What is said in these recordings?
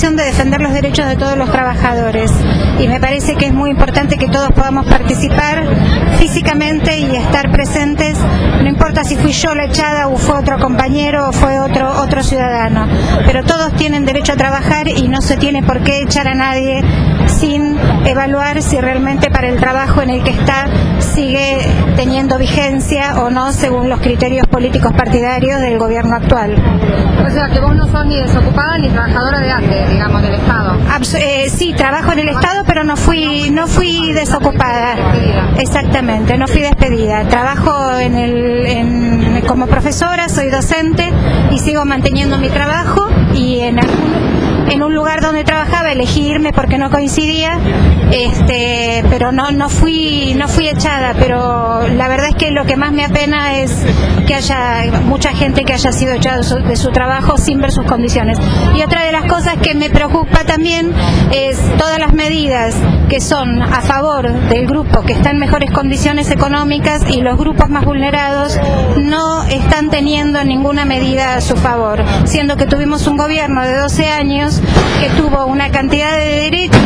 obligación de defender los derechos de todos los trabajadores, y me parece que es muy importante que todos podamos participar físicamente y estar presentes, no importa si fui yo la echada o fue otro compañero o fue otro ciudadano, pero todos tienen derecho a trabajar y no se tiene por qué echar a nadie sin evaluar si realmente para el trabajo en el que está sigue teniendo vigencia o no según los criterios políticos partidarios del gobierno actual. O sea que vos no sos ni desocupada ni trabajadora de ATE, digamos, del Estado. Sí, trabajo en el Estado, pero no fui desocupada. Exactamente, no fui despedida. Trabajo como profesora, soy docente y sigo manteniendo mi trabajo, y en un lugar donde trabajaba elegí irme porque no coincidía, pero no fui echada, pero la verdad es que lo que más me apena es que haya mucha gente que haya sido echada de su trabajo sin ver sus condiciones. Y otra de las cosas que me preocupa también es todas las medidas que son a favor del grupo que está en mejores condiciones económicas, y los grupos más vulnerados no están teniendo ninguna medida a su favor, siendo que tuvimos un gobierno de 12 años que tuvo una cantidad de derechos,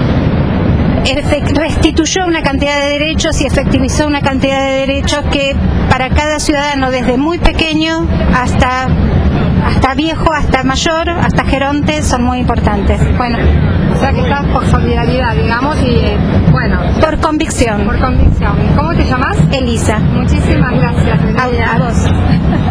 restituyó una cantidad de derechos y efectivizó una cantidad de derechos que para cada ciudadano, desde muy pequeño hasta viejo, hasta mayor, hasta geronte, son muy importantes. Bueno, o sea que estás por solidaridad, digamos, y bueno. Por convicción. Por convicción. ¿Cómo te llamas? Elisa. Muchísimas gracias. A vos.